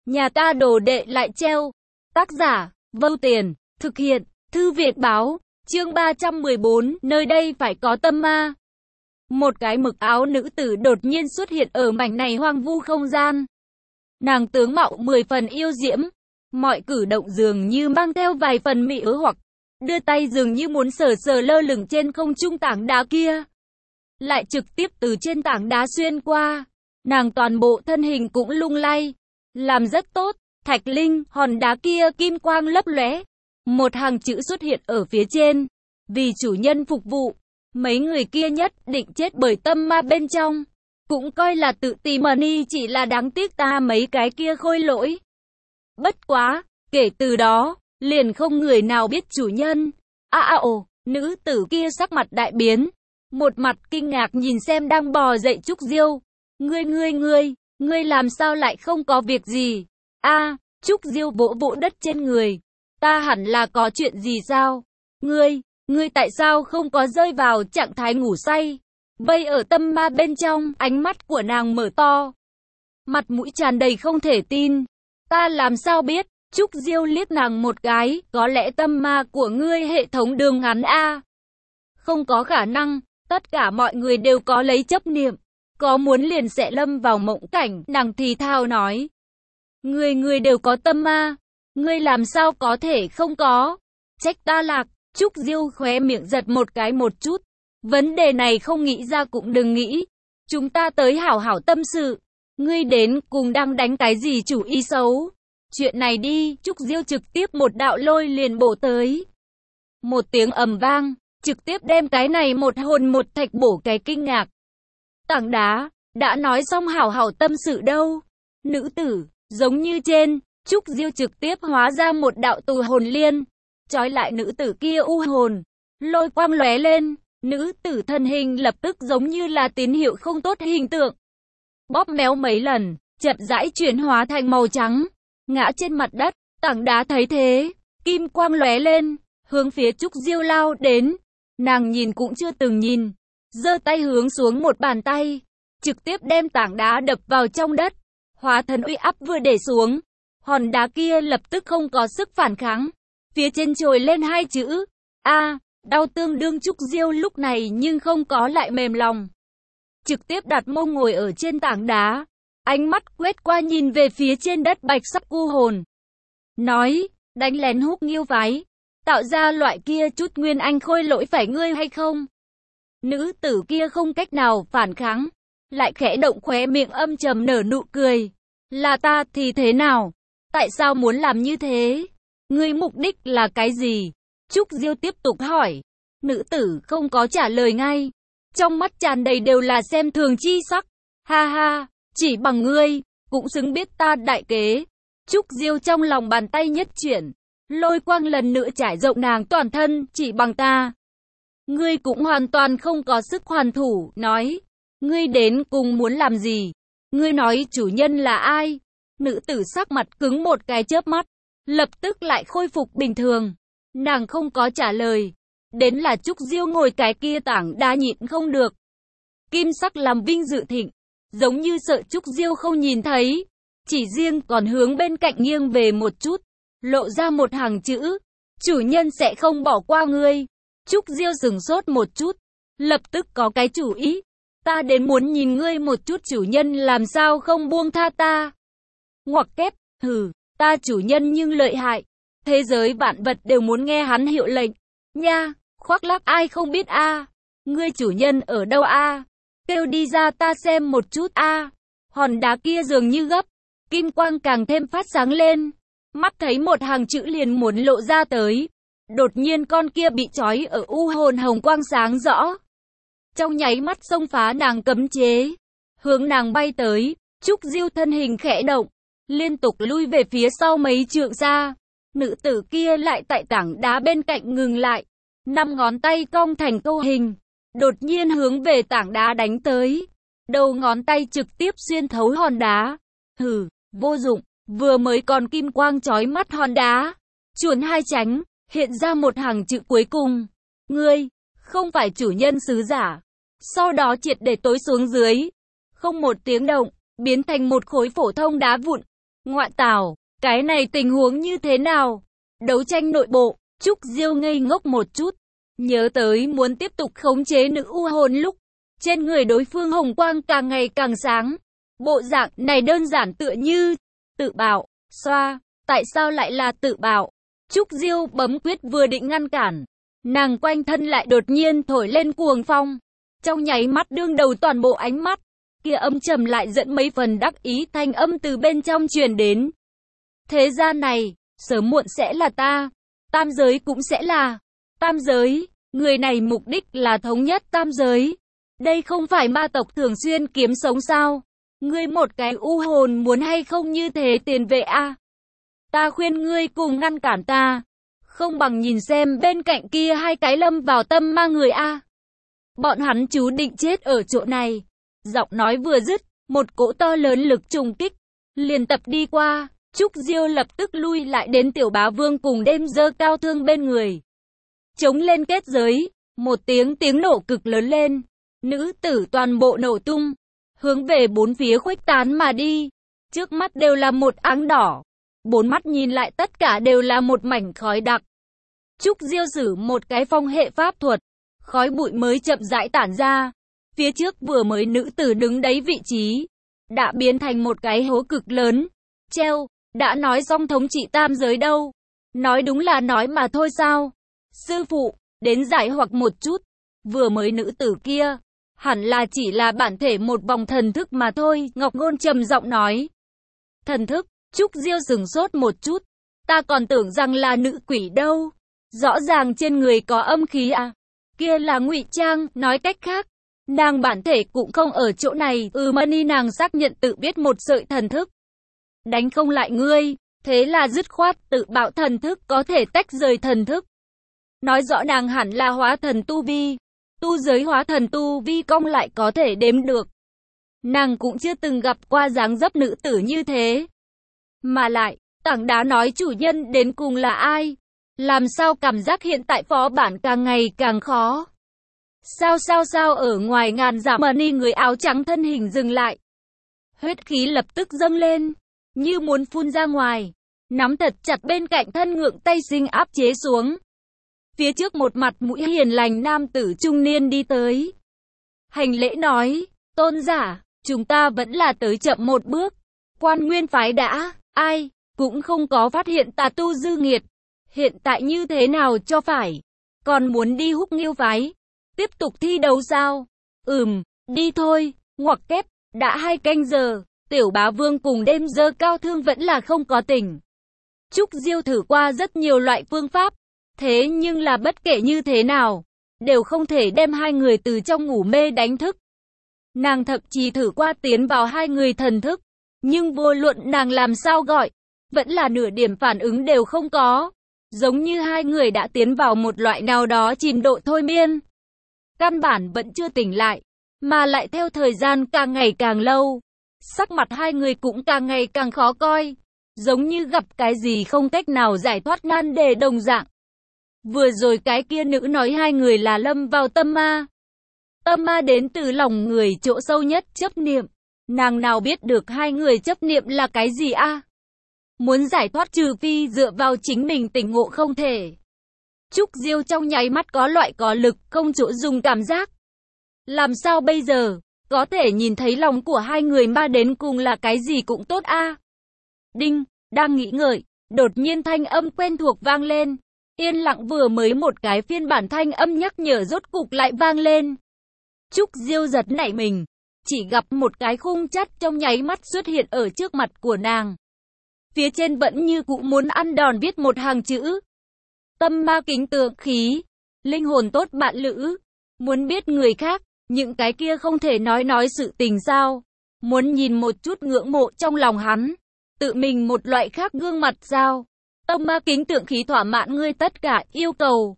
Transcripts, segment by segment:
Nhà ta đồ đệ lại treo. Tác giả, Vâu Tiền, thực hiện, Thư Việt Báo, chương 314, nơi đây phải có tâm ma. Một cái mực áo nữ tử đột nhiên xuất hiện ở mảnh này hoang vu không gian. Nàng tướng mạo 10 phần yêu diễm, mọi cử động dường như mang theo vài phần mị hoặc đưa tay dường như muốn sờ sờ lơ lửng trên không trung tảng đá kia. Lại trực tiếp từ trên tảng đá xuyên qua. Nàng toàn bộ thân hình cũng lung lay. Làm rất tốt, Thạch Linh, hòn đá kia kim quang lấp lóe. Một hàng chữ xuất hiện ở phía trên. Vì chủ nhân phục vụ, mấy người kia nhất định chết bởi tâm ma bên trong. Cũng coi là tự tìm mani, chỉ là đáng tiếc ta mấy cái kia khôi lỗi. Bất quá, kể từ đó, liền không người nào biết chủ nhân. Ồ, nữ tử kia sắc mặt đại biến. Một mặt kinh ngạc nhìn xem đang bò dậy Trúc Diêu. Ngươi làm sao lại không có việc gì? Trúc Diêu vỗ vỗ đất trên người. Ta hẳn là có chuyện gì sao? Ngươi tại sao không có rơi vào trạng thái ngủ say? Vây ở tâm ma bên trong, ánh mắt của nàng mở to. Mặt mũi tràn đầy không thể tin. Ta làm sao biết? Trúc Diêu liếc nàng một cái, có lẽ tâm ma của ngươi hệ thống đường ngắn a. Không có khả năng, tất cả mọi người đều có lấy chấp niệm. Có muốn liền sẽ lâm vào mộng cảnh, nàng thì thào nói. Người đều có tâm ma, ngươi làm sao có thể không có? Trách ta lạc, Trúc Diêu khóe miệng giật một cái một chút. Vấn đề này không nghĩ ra cũng đừng nghĩ. Chúng ta tới hảo hảo tâm sự. Ngươi đến cùng đang đánh cái gì chủ ý xấu? Chuyện này đi, Trúc Diêu trực tiếp một đạo lôi liền bổ tới. Một tiếng ầm vang, trực tiếp đem cái này một hồn một thạch bổ cái kinh ngạc. Tảng đá, đã nói xong hảo hảo tâm sự đâu. Nữ tử, giống như trên, Trúc Diêu trực tiếp hóa ra một đạo tù hồn liên. Trói lại nữ tử kia u hồn. Lôi quang lóe lên, nữ tử thân hình lập tức giống như là tín hiệu không tốt hình tượng. Bóp méo mấy lần, chậm rãi chuyển hóa thành màu trắng. Ngã trên mặt đất, tảng đá thấy thế, kim quang lóe lên, hướng phía Trúc Diêu lao đến. Nàng nhìn cũng chưa từng nhìn, giơ tay hướng xuống một bàn tay, trực tiếp đem tảng đá đập vào trong đất. Hóa thần uy áp vừa để xuống, hòn đá kia lập tức không có sức phản kháng. Phía trên trồi lên hai chữ, đau tương đương. Trúc Diêu lúc này nhưng không có lại mềm lòng. Trực tiếp đặt mông ngồi ở trên tảng đá. Ánh mắt quét qua nhìn về phía trên đất bạch sắc u hồn. Nói, đánh lén Húc Nghiêu phái. Tạo ra loại kia chút nguyên anh khôi lỗi phải ngươi hay không? Nữ tử kia không cách nào phản kháng. Lại khẽ động khóe miệng âm trầm nở nụ cười. Là ta thì thế nào? Tại sao muốn làm như thế? Ngươi mục đích là cái gì? Trúc Diêu tiếp tục hỏi. Nữ tử không có trả lời ngay. Trong mắt tràn đầy đều là xem thường chi sắc. Ha ha, chỉ bằng ngươi, cũng xứng biết ta đại kế. Trúc Diêu trong lòng bàn tay nhất chuyển. Lôi quang lần nữa trải rộng nàng toàn thân, chỉ bằng ta. Ngươi cũng hoàn toàn không có sức hoàn thủ, nói. Ngươi đến cùng muốn làm gì? Ngươi nói chủ nhân là ai? Nữ tử sắc mặt cứng một cái chớp mắt, lập tức lại khôi phục bình thường. Nàng không có trả lời. Đến là Trúc Diêu ngồi cái kia tảng đá nhịn không được. Kim sắc làm vinh dự thịnh, giống như sợ Trúc Diêu không nhìn thấy. Chỉ riêng còn hướng bên cạnh nghiêng về một chút, lộ ra một hàng chữ. Chủ nhân sẽ không bỏ qua ngươi. Trúc Diêu sửng sốt một chút, lập tức có cái chủ ý. Ta đến muốn nhìn ngươi một chút, chủ nhân làm sao không buông tha ta. Ngoặc kép, ta chủ nhân nhưng lợi hại. Thế giới vạn vật đều muốn nghe hắn hiệu lệnh. Nha, khoác lác ai không biết Ngươi chủ nhân ở đâu Kêu đi ra ta xem một chút Hòn đá kia dường như gấp. Kim quang càng thêm phát sáng lên. Mắt thấy một hàng chữ liền muốn lộ ra tới. Đột nhiên con kia bị trói ở u hồn hồng quang sáng rõ. Trong nháy mắt xông phá nàng cấm chế. Hướng nàng bay tới. Trúc Diêu thân hình khẽ động. Liên tục lui về phía sau mấy trượng xa. Nữ tử kia lại tại tảng đá bên cạnh ngừng lại. 5 ngón tay cong thành câu hình. Đột nhiên hướng về tảng đá đánh tới. Đầu ngón tay trực tiếp xuyên thấu hòn đá. Vô dụng. Vừa mới còn kim quang chói mắt hòn đá. Chuồn hai tránh. Hiện ra một hàng chữ cuối cùng. Ngươi, không phải chủ nhân sứ giả. Sau đó triệt để tối xuống dưới. Không một tiếng động, biến thành một khối phổ thông đá vụn. Ngoại tảo, cái này tình huống như thế nào? Đấu tranh nội bộ, Trúc Diêu ngây ngốc một chút, nhớ tới muốn tiếp tục khống chế nữ u hồn lúc trên người đối phương hồng quang càng ngày càng sáng. Bộ dạng này đơn giản tựa như tự bạo. Xoa, tại sao lại là tự bạo? Trúc Diêu bấm quyết vừa định ngăn cản, nàng quanh thân lại đột nhiên thổi lên cuồng phong. Trong nháy mắt đương đầu toàn bộ ánh mắt, kia âm trầm lại dẫn mấy phần đắc ý thanh âm từ bên trong truyền đến. Thế gian này, sớm muộn sẽ là ta, tam giới cũng sẽ là tam giới, người này mục đích là thống nhất tam giới. Đây không phải ma tộc thường xuyên kiếm sống sao? Ngươi một cái u hồn muốn hay không như thế tiền vệ a? Ta khuyên ngươi cùng ngăn cản ta, không bằng nhìn xem bên cạnh kia hai cái lâm vào tâm ma người a. Bọn hắn chú định chết ở chỗ này. Giọng nói vừa dứt, một cỗ to lớn lực trùng kích liền tập đi qua. Trúc Diêu lập tức lui lại đến Tiểu Bá Vương cùng đêm dơ cao thương bên người. Chống lên kết giới, một tiếng nổ cực lớn lên. Nữ tử toàn bộ nổ tung, hướng về bốn phía khuếch tán mà đi. Trước mắt đều là một áng đỏ, bốn mắt nhìn lại tất cả đều là một mảnh khói đặc. Trúc Diêu sử một cái phong hệ pháp thuật, khói bụi mới chậm rãi tản ra. Phía trước vừa mới nữ tử đứng đấy vị trí, đã biến thành một cái hố cực lớn. Treo, đã nói xong thống trị tam giới đâu? Nói đúng là nói mà thôi sao? Sư phụ, đến giải hoặc một chút. Vừa mới nữ tử kia, hẳn là chỉ là bản thể một vòng thần thức mà thôi. Ngọc Ngôn trầm giọng nói. Thần thức, Trúc Diêu sửng sốt một chút. Ta còn tưởng rằng là nữ quỷ đâu. Rõ ràng trên người có âm khí à. Kia là ngụy trang, nói cách khác, nàng bản thể cũng không ở chỗ này. Mani nàng xác nhận tự biết một sợi thần thức. Đánh không lại ngươi, thế là dứt khoát tự bạo thần thức có thể tách rời thần thức. Nói rõ nàng hẳn là hóa thần tu vi. Tu giới hóa thần tu vi công lại có thể đếm được. Nàng cũng chưa từng gặp qua dáng dấp nữ tử như thế. Mà lại, tảng đá nói chủ nhân đến cùng là ai? Làm sao cảm giác hiện tại phó bản càng ngày càng khó? Sao ở ngoài ngàn dặm Mani người áo trắng thân hình dừng lại. Huyết khí lập tức dâng lên, như muốn phun ra ngoài. Nắm thật chặt bên cạnh thân ngượng tay sinh áp chế xuống. Phía trước một mặt mũi hiền lành nam tử trung niên đi tới. Hành lễ nói, tôn giả, chúng ta vẫn là tới chậm một bước. Quan Nguyên phái đã, ai, cũng không có phát hiện tà tu dư nghiệt. Hiện tại như thế nào cho phải? Còn muốn đi Húc Nghiêu phái? Tiếp tục thi đấu sao? Đi thôi, ngoặc kép, đã 2 canh giờ, Tiểu Bá Vương cùng đêm dơ cao thương vẫn là không có tỉnh. Trúc Diêu thử qua rất nhiều loại phương pháp, thế nhưng là bất kể như thế nào, đều không thể đem hai người từ trong ngủ mê đánh thức. Nàng thậm chí thử qua tiến vào hai người thần thức, nhưng vô luận nàng làm sao gọi, vẫn là nửa điểm phản ứng đều không có. Giống như hai người đã tiến vào một loại nào đó trình độ thôi miên. Căn bản vẫn chưa tỉnh lại, mà lại theo thời gian càng ngày càng lâu. Sắc mặt hai người cũng càng ngày càng khó coi, giống như gặp cái gì không cách nào giải thoát nan đề đồng dạng. Vừa rồi cái kia nữ nói hai người là lâm vào tâm ma. Tâm ma đến từ lòng người chỗ sâu nhất chấp niệm. Nàng nào biết được hai người chấp niệm là cái gì a? Muốn giải thoát trừ phi dựa vào chính mình tỉnh ngộ không thể. Trúc Diêu trong nháy mắt có loại có lực không chỗ dùng cảm giác. Làm sao bây giờ? Có thể nhìn thấy lòng của hai người ma đến cùng là cái gì cũng tốt a. Đinh, đang nghĩ ngợi, đột nhiên thanh âm quen thuộc vang lên. Yên lặng vừa mới một cái phiên bản thanh âm nhắc nhở rốt cục lại vang lên. Trúc Diêu giật nảy mình, chỉ gặp một cái khung chắt trong nháy mắt xuất hiện ở trước mặt của nàng. Phía trên vẫn như cũ muốn ăn đòn viết một hàng chữ. Tâm ma kính tượng khí, linh hồn tốt bạn lữ. Muốn biết người khác, những cái kia không thể nói sự tình sao. Muốn nhìn một chút ngưỡng mộ trong lòng hắn, tự mình một loại khác gương mặt sao. Tâm ma kính tượng khí thỏa mãn ngươi tất cả yêu cầu.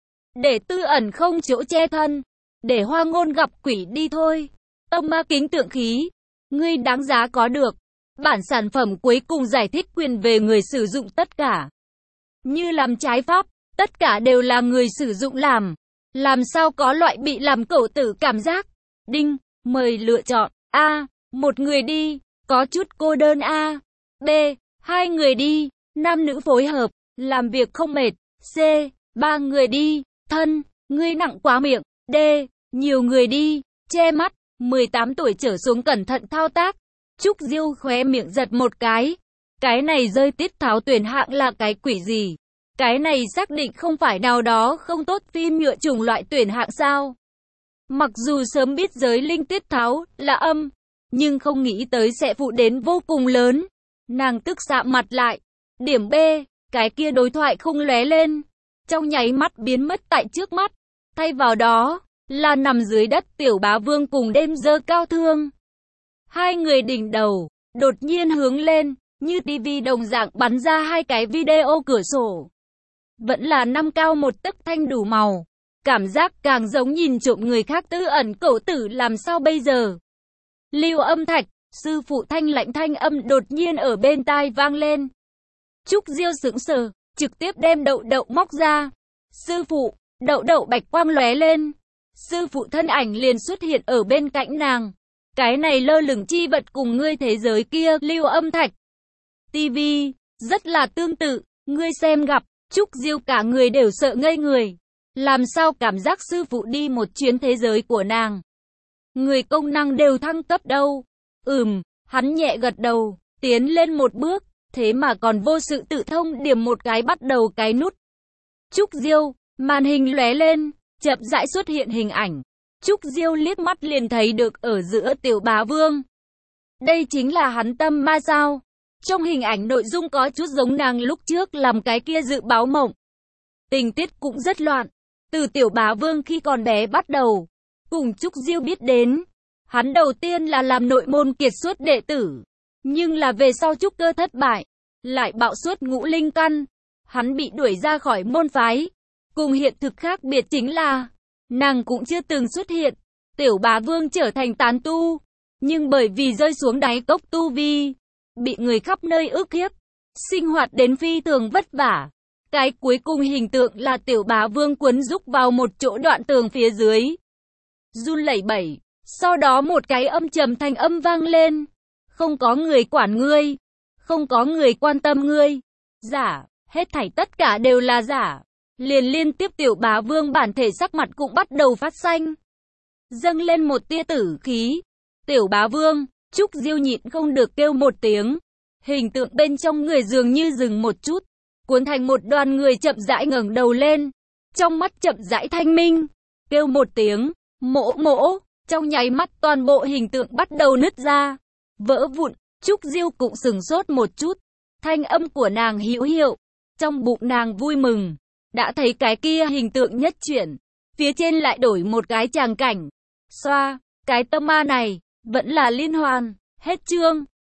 Để tư ẩn không chỗ che thân, để hoa ngôn gặp quỷ đi thôi. Tâm ma kính tượng khí, ngươi đáng giá có được. Bản sản phẩm cuối cùng giải thích quyền về người sử dụng tất cả. Như làm trái pháp, tất cả đều là người sử dụng làm. Làm sao có loại bị làm cẩu tử cảm giác. Đinh, mời lựa chọn. A, một người đi, có chút cô đơn a. B. Hai người đi, nam nữ phối hợp, làm việc không mệt. C. Ba người đi, thân, ngươi nặng quá miệng. D. Nhiều người đi, che mắt. 18 tuổi trở xuống cẩn thận thao tác. Trúc Diêu khóe miệng giật một cái. Cái này rơi Tiết Tháo tuyển hạng là cái quỷ gì? Cái này xác định không phải nào đó không tốt phim nhựa chủng loại tuyển hạng sao? Mặc dù sớm biết giới linh Tiết Tháo là âm, nhưng không nghĩ tới sẽ phụ đến vô cùng lớn. Nàng tức sạm mặt lại. Điểm B, cái kia đối thoại không lóe lên, trong nháy mắt biến mất tại trước mắt. Thay vào đó, là nằm dưới đất Tiểu Bá Vương cùng đêm dơ cao thương. Hai người đỉnh đầu, đột nhiên hướng lên, như tivi đồng dạng bắn ra hai cái video cửa sổ. Vẫn là 5 cao 1 tấc thanh đủ màu. Cảm giác càng giống nhìn trộm người khác tư ẩn cậu tử làm sao bây giờ. Lưu Âm Thạch, sư phụ thanh lạnh thanh âm đột nhiên ở bên tai vang lên. Trúc Diêu sững sờ, trực tiếp đem đậu đậu móc ra. Sư phụ, đậu đậu bạch quang lóe lên. Sư phụ thân ảnh liền xuất hiện ở bên cạnh nàng. Cái này lơ lửng chi vật cùng ngươi thế giới kia, Lưu Âm Thạch. TV, rất là tương tự, ngươi xem gặp, Trúc Diêu cả người đều sợ ngây người. Làm sao cảm giác sư phụ đi một chuyến thế giới của nàng? Người công năng đều thăng cấp đâu? Hắn nhẹ gật đầu, tiến lên một bước, thế mà còn vô sự tự thông điểm một cái bắt đầu cái nút. Trúc Diêu, màn hình lóe lên, chậm rãi xuất hiện hình ảnh. Trúc Diêu liếc mắt liền thấy được ở giữa Tiểu Bá Vương. Đây chính là hắn tâm ma sao? Trong hình ảnh nội dung có chút giống nàng lúc trước làm cái kia dự báo mộng. Tình tiết cũng rất loạn. Từ Tiểu Bá Vương khi còn bé bắt đầu, cùng Trúc Diêu biết đến. Hắn đầu tiên là làm nội môn kiệt xuất đệ tử. Nhưng là về sau trúc cơ thất bại, lại bạo suất ngũ linh căn. Hắn bị đuổi ra khỏi môn phái. Cùng hiện thực khác biệt chính là, nàng cũng chưa từng xuất hiện. Tiểu Bá Vương trở thành tán tu. Nhưng bởi vì rơi xuống đáy cốc tu vi, bị người khắp nơi ức hiếp, sinh hoạt đến phi thường vất vả. Cái cuối cùng hình tượng là Tiểu Bá Vương quấn rúc vào một chỗ đoạn tường phía dưới. Run lẩy bẩy, sau đó một cái âm trầm thanh âm vang lên. Không có người quản ngươi, không có người quan tâm ngươi. Giả, hết thảy tất cả đều là giả. Liên tiếp Tiểu Bá Vương bản thể sắc mặt cũng bắt đầu phát xanh. Dâng lên một tia tử khí. Tiểu Bá Vương, Trúc Diêu nhịn không được kêu một tiếng. Hình tượng bên trong người dường như dừng một chút, cuốn thành một đoàn người chậm rãi ngẩng đầu lên. Trong mắt chậm rãi thanh minh, kêu một tiếng, mỗ mỗ. Trong nháy mắt toàn bộ hình tượng bắt đầu nứt ra, vỡ vụn. Trúc Diêu cũng sừng sốt một chút. Thanh âm của nàng hữu hiệu. Trong bụng nàng vui mừng. Đã thấy cái kia hình tượng nhất chuyển. Phía trên lại đổi một cái tràng cảnh. Xoa, cái tâm ma này, vẫn là liên hoàn. Hết chương.